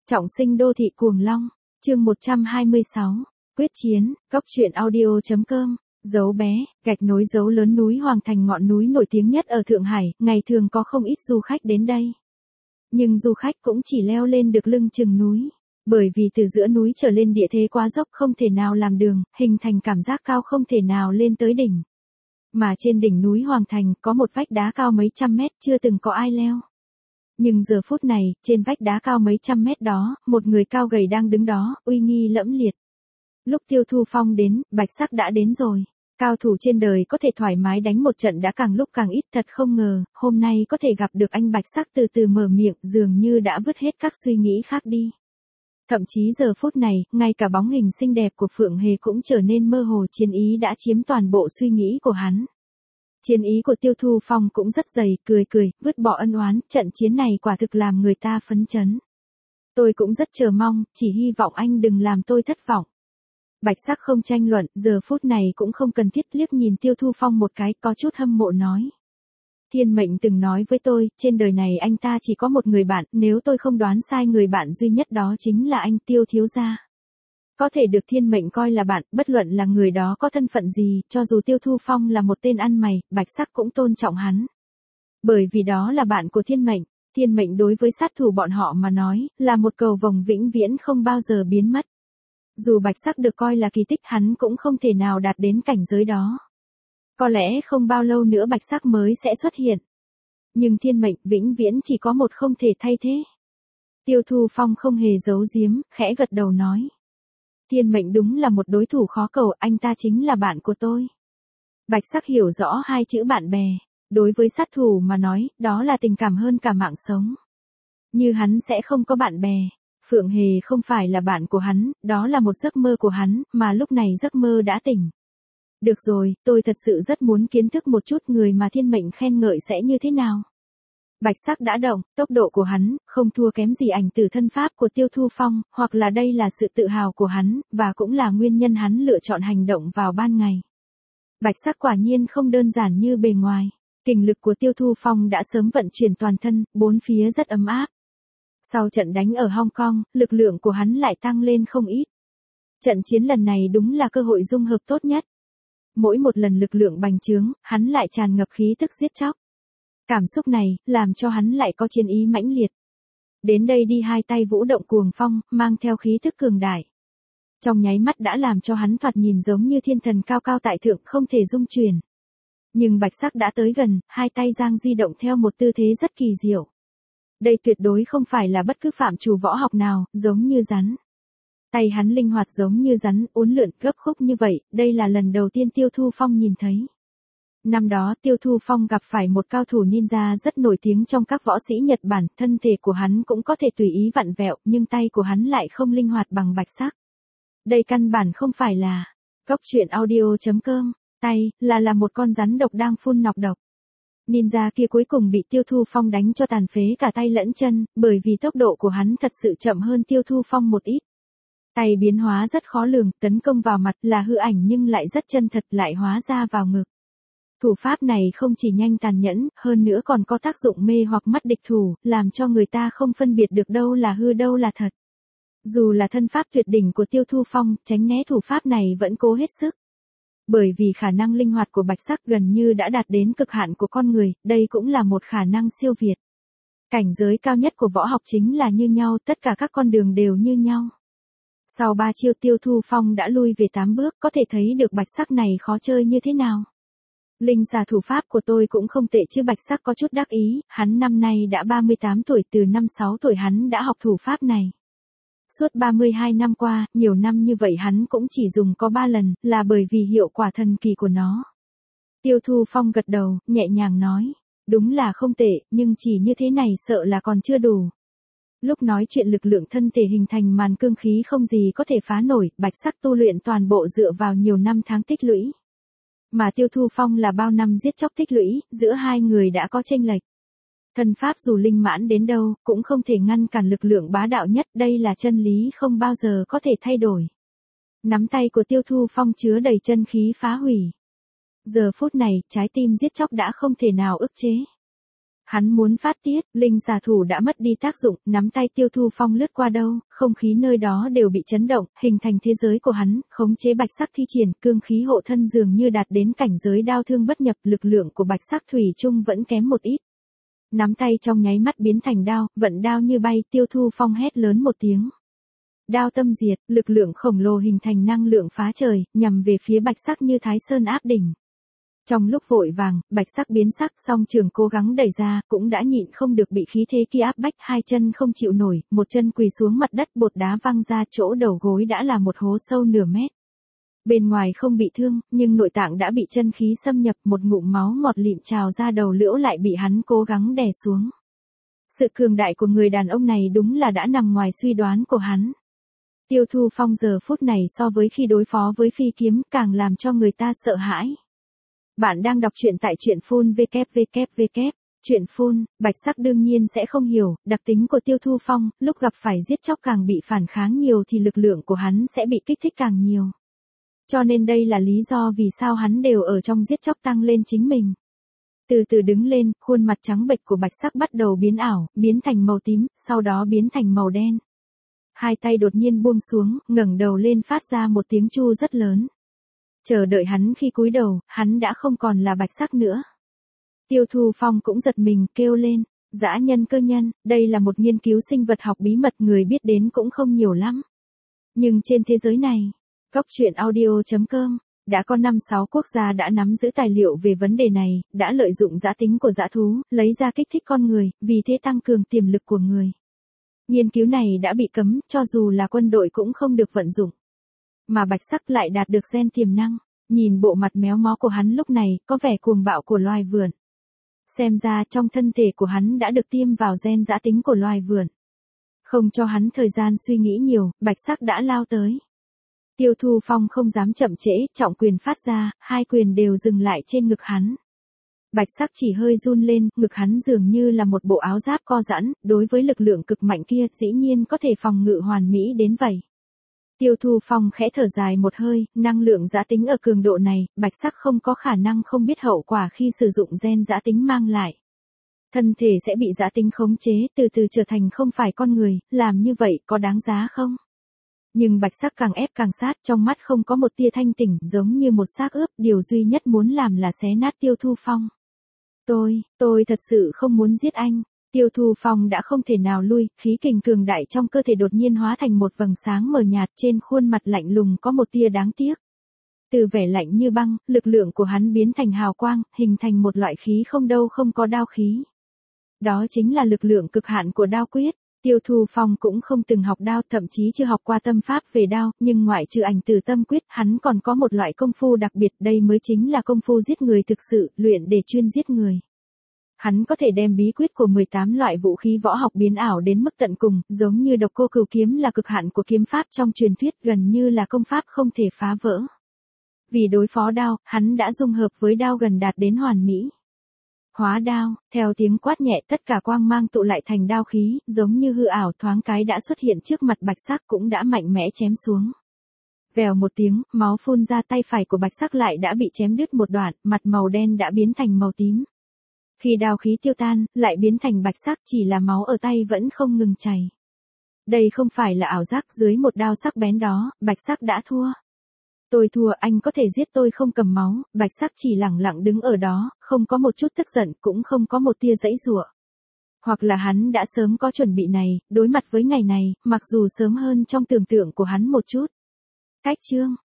Trọng sinh đô thị cuồng long, chương 126, quyết chiến, góc truyện audio.com, dấu bé, gạch nối dấu lớn núi Hoàng Thành ngọn núi nổi tiếng nhất ở Thượng Hải, ngày thường có không ít du khách đến đây. Nhưng du khách cũng chỉ leo lên được lưng chừng núi, bởi vì từ giữa núi trở lên địa thế quá dốc không thể nào làm đường, hình thành cảm giác cao không thể nào lên tới đỉnh. Mà trên đỉnh núi Hoàng Thành có một vách đá cao mấy trăm mét chưa từng có ai leo. Nhưng giờ phút này, trên vách đá cao mấy trăm mét đó, một người cao gầy đang đứng đó, uy nghi lẫm liệt. Lúc Tiêu Thu Phong đến, Bạch Sắc đã đến rồi. Cao thủ trên đời có thể thoải mái đánh một trận đã càng lúc càng ít, thật không ngờ, hôm nay có thể gặp được anh Bạch Sắc từ từ mở miệng, dường như đã vứt hết các suy nghĩ khác đi. Thậm chí giờ phút này, ngay cả bóng hình xinh đẹp của Phượng Hề cũng trở nên mơ hồ, chiến ý đã chiếm toàn bộ suy nghĩ của hắn. Chiến ý của Tiêu Thu Phong cũng rất dày, cười cười, vứt bỏ ân oán, trận chiến này quả thực làm người ta phấn chấn. Tôi cũng rất chờ mong, chỉ hy vọng anh đừng làm tôi thất vọng. Bạch Sắc không tranh luận, giờ phút này cũng không cần thiết, liếc nhìn Tiêu Thu Phong một cái, có chút hâm mộ nói. Thiên mệnh từng nói với tôi, trên đời này anh ta chỉ có một người bạn, nếu tôi không đoán sai người bạn duy nhất đó chính là anh Tiêu thiếu gia. Có thể được thiên mệnh coi là bạn, bất luận là người đó có thân phận gì, cho dù Tiêu Thu Phong là một tên ăn mày, Bạch Sắc cũng tôn trọng hắn. Bởi vì đó là bạn của thiên mệnh đối với sát thủ bọn họ mà nói, là một cầu vồng vĩnh viễn không bao giờ biến mất. Dù Bạch Sắc được coi là kỳ tích, hắn cũng không thể nào đạt đến cảnh giới đó. Có lẽ không bao lâu nữa Bạch Sắc mới sẽ xuất hiện. Nhưng thiên mệnh vĩnh viễn chỉ có một, không thể thay thế. Tiêu Thu Phong không hề giấu giếm, khẽ gật đầu nói. Thiên mệnh đúng là một đối thủ khó cầu, anh ta chính là bạn của tôi. Bạch Sắc hiểu rõ hai chữ bạn bè. Đối với sát thủ mà nói, đó là tình cảm hơn cả mạng sống. Như hắn sẽ không có bạn bè. Phượng Hề không phải là bạn của hắn, đó là một giấc mơ của hắn, mà lúc này giấc mơ đã tỉnh. Được rồi, tôi thật sự rất muốn kiến thức một chút người mà thiên mệnh khen ngợi sẽ như thế nào. Bạch Sắc đã động, tốc độ của hắn, không thua kém gì ảnh tử thân pháp của Tiêu Thu Phong, hoặc là đây là sự tự hào của hắn, và cũng là nguyên nhân hắn lựa chọn hành động vào ban ngày. Bạch Sắc quả nhiên không đơn giản như bề ngoài. Kình lực của Tiêu Thu Phong đã sớm vận chuyển toàn thân, bốn phía rất ấm áp. Sau trận đánh ở Hong Kong, lực lượng của hắn lại tăng lên không ít. Trận chiến lần này đúng là cơ hội dung hợp tốt nhất. Mỗi một lần lực lượng bành trướng, hắn lại tràn ngập khí tức giết chóc. Cảm xúc này, làm cho hắn lại có chiến ý mãnh liệt. Đến đây đi, hai tay vũ động cuồng phong, mang theo khí tức cường đại. Trong nháy mắt đã làm cho hắn thoạt nhìn giống như thiên thần cao cao tại thượng, không thể dung chuyển. Nhưng Bạch Sắc đã tới gần, hai tay giang di động theo một tư thế rất kỳ diệu. Đây tuyệt đối không phải là bất cứ phạm trù võ học nào, giống như rắn. Tay hắn linh hoạt giống như rắn, uốn lượn gấp khúc như vậy, đây là lần đầu tiên Tiêu Thu Phong nhìn thấy. Năm đó Tiêu Thu Phong gặp phải một cao thủ ninja rất nổi tiếng trong các võ sĩ Nhật Bản, thân thể của hắn cũng có thể tùy ý vặn vẹo, nhưng tay của hắn lại không linh hoạt bằng Bạch Sắc. Đây căn bản không phải là góc truyện audio.com, tay, là một con rắn độc đang phun nọc độc. Ninja kia cuối cùng bị Tiêu Thu Phong đánh cho tàn phế cả tay lẫn chân, bởi vì tốc độ của hắn thật sự chậm hơn Tiêu Thu Phong một ít. Tay biến hóa rất khó lường, tấn công vào mặt là hư ảnh nhưng lại rất chân thật, lại hóa ra vào ngực. Thủ pháp này không chỉ nhanh tàn nhẫn, hơn nữa còn có tác dụng mê hoặc mắt địch thủ, làm cho người ta không phân biệt được đâu là hư đâu là thật. Dù là thân pháp tuyệt đỉnh của Tiêu Thu Phong, tránh né thủ pháp này vẫn cố hết sức. Bởi vì khả năng linh hoạt của Bạch Sắc gần như đã đạt đến cực hạn của con người, đây cũng là một khả năng siêu việt. Cảnh giới cao nhất của võ học chính là như nhau, tất cả các con đường đều như nhau. Sau 3 chiêu Tiêu Thu Phong đã lui về 8 bước, có thể thấy được Bạch Sắc này khó chơi như thế nào. Linh xà thủ pháp của tôi cũng không tệ chứ. Bạch Sắc có chút đắc ý, hắn năm nay đã 38 tuổi, từ năm 6 tuổi hắn đã học thủ pháp này. Suốt 32 năm qua, nhiều năm như vậy hắn cũng chỉ dùng có 3 lần, là bởi vì hiệu quả thần kỳ của nó. Tiêu Thu Phong gật đầu, nhẹ nhàng nói, đúng là không tệ, nhưng chỉ như thế này sợ là còn chưa đủ. Lúc nói chuyện lực lượng thân thể hình thành màn cương khí không gì có thể phá nổi, Bạch Sắc tu luyện toàn bộ dựa vào nhiều năm tháng tích lũy. Mà Tiêu Thu Phong là bao năm giết chóc tích lũy, giữa hai người đã có chênh lệch. Thân pháp dù linh mãn đến đâu, cũng không thể ngăn cản lực lượng bá đạo nhất, đây là chân lý không bao giờ có thể thay đổi. Nắm tay của Tiêu Thu Phong chứa đầy chân khí phá hủy. Giờ phút này, trái tim giết chóc đã không thể nào ức chế. Hắn muốn phát tiết, linh xà thủ đã mất đi tác dụng, nắm tay Tiêu Thu Phong lướt qua đâu, không khí nơi đó đều bị chấn động, hình thành thế giới của hắn, khống chế bạch sắc thi triển, cương khí hộ thân dường như đạt đến cảnh giới đao thương bất nhập, lực lượng của bạch sắc thủy chung vẫn kém một ít. Nắm tay trong nháy mắt biến thành đao, vận đao như bay, Tiêu Thu Phong hét lớn một tiếng. Đao tâm diệt, lực lượng khổng lồ hình thành năng lượng phá trời, nhằm về phía bạch sắc như Thái Sơn áp đỉnh. Trong lúc vội vàng, bạch sắc biến sắc, song trường cố gắng đẩy ra, cũng đã nhịn không được bị khí thế kia áp bách, hai chân không chịu nổi, một chân quỳ xuống mặt đất, bột đá văng ra, chỗ đầu gối đã là một hố sâu nửa mét. Bên ngoài không bị thương, nhưng nội tạng đã bị chân khí xâm nhập, một ngụm máu ngọt lịm trào ra đầu lưỡi lại bị hắn cố gắng đè xuống. Sự cường đại của người đàn ông này đúng là đã nằm ngoài suy đoán của hắn. Tiêu Thu Phong giờ phút này so với khi đối phó với phi kiếm càng làm cho người ta sợ hãi. Bạn đang đọc truyện tại truyện phun www. Truyện phun, bạch sắc đương nhiên sẽ không hiểu, đặc tính của Tiêu Thu Phong, lúc gặp phải giết chóc càng bị phản kháng nhiều thì lực lượng của hắn sẽ bị kích thích càng nhiều. Cho nên đây là lý do vì sao hắn đều ở trong giết chóc tăng lên chính mình. Từ từ đứng lên, khuôn mặt trắng bệch của bạch sắc bắt đầu biến ảo, biến thành màu tím, sau đó biến thành màu đen. Hai tay đột nhiên buông xuống, ngẩng đầu lên phát ra một tiếng chu rất lớn. Chờ đợi hắn khi cúi đầu, hắn đã không còn là bạch sắc nữa. Tiêu Thu Phong cũng giật mình, kêu lên, dã nhân cơ nhân, đây là một nghiên cứu sinh vật học bí mật người biết đến cũng không nhiều lắm. Nhưng trên thế giới này, Cóc Truyện Audio.com, đã có 5-6 quốc gia đã nắm giữ tài liệu về vấn đề này, đã lợi dụng dã tính của dã thú, lấy ra kích thích con người, vì thế tăng cường tiềm lực của người. Nghiên cứu này đã bị cấm, cho dù là quân đội cũng không được vận dụng. Mà bạch sắc lại đạt được gen tiềm năng, nhìn bộ mặt méo mó của hắn lúc này, có vẻ cuồng bạo của loài vượn. Xem ra trong thân thể của hắn đã được tiêm vào gen dã tính của loài vượn. Không cho hắn thời gian suy nghĩ nhiều, bạch sắc đã lao tới. Tiêu Thu Phong không dám chậm trễ, trọng quyền phát ra, hai quyền đều dừng lại trên ngực hắn. Bạch sắc chỉ hơi run lên, ngực hắn dường như là một bộ áo giáp co giãn, đối với lực lượng cực mạnh kia dĩ nhiên có thể phòng ngự hoàn mỹ đến vậy. Tiêu Thu Phong khẽ thở dài một hơi, năng lượng dã tính ở cường độ này, bạch sắc không có khả năng không biết hậu quả khi sử dụng gen dã tính mang lại. Thân thể sẽ bị dã tính khống chế, từ từ trở thành không phải con người, làm như vậy có đáng giá không? Nhưng bạch sắc càng ép càng sát, trong mắt không có một tia thanh tỉnh, giống như một xác ướp, điều duy nhất muốn làm là xé nát Tiêu Thu Phong. Tôi thật sự không muốn giết anh. Tiêu Thu Phong đã không thể nào lui, khí kình cường đại trong cơ thể đột nhiên hóa thành một vầng sáng mờ nhạt, trên khuôn mặt lạnh lùng có một tia đáng tiếc. Từ vẻ lạnh như băng, lực lượng của hắn biến thành hào quang, hình thành một loại khí không đâu không có đao khí. Đó chính là lực lượng cực hạn của đao quyết. Tiêu Thu Phong cũng không từng học đao, thậm chí chưa học qua tâm pháp về đao, nhưng ngoại trừ ảnh từ tâm quyết, hắn còn có một loại công phu đặc biệt, đây mới chính là công phu giết người thực sự, luyện để chuyên giết người. Hắn có thể đem bí quyết của 18 loại vũ khí võ học biến ảo đến mức tận cùng, giống như độc cô cửu kiếm là cực hạn của kiếm pháp trong truyền thuyết, gần như là công pháp không thể phá vỡ. Vì đối phó đao, hắn đã dung hợp với đao gần đạt đến hoàn mỹ. Hóa đao, theo tiếng quát nhẹ tất cả quang mang tụ lại thành đao khí, giống như hư ảo thoáng cái đã xuất hiện trước mặt bạch sắc cũng đã mạnh mẽ chém xuống. Vèo một tiếng, máu phun ra, tay phải của bạch sắc lại đã bị chém đứt một đoạn, mặt màu đen đã biến thành màu tím. Khi đao khí tiêu tan, lại biến thành bạch sắc, chỉ là máu ở tay vẫn không ngừng chảy. Đây không phải là ảo giác, dưới một đao sắc bén đó, bạch sắc đã thua. Tôi thua, anh có thể giết tôi không cầm máu, bạch sắc chỉ lẳng lặng đứng ở đó, không có một chút tức giận, cũng không có một tia giãy giụa. Hoặc là hắn đã sớm có chuẩn bị này, đối mặt với ngày này, mặc dù sớm hơn trong tưởng tượng của hắn một chút. Cách chương